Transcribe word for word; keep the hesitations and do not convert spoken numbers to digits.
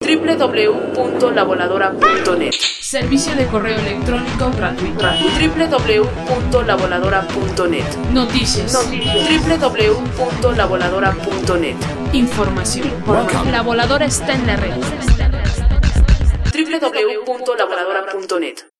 w w w punto la voladora punto net. Servicio de correo electrónico gratuito. w w w punto la voladora punto net. Noticias. w w w punto la voladora punto net. Información. La voladora está en la red. w w w punto la voladora punto net.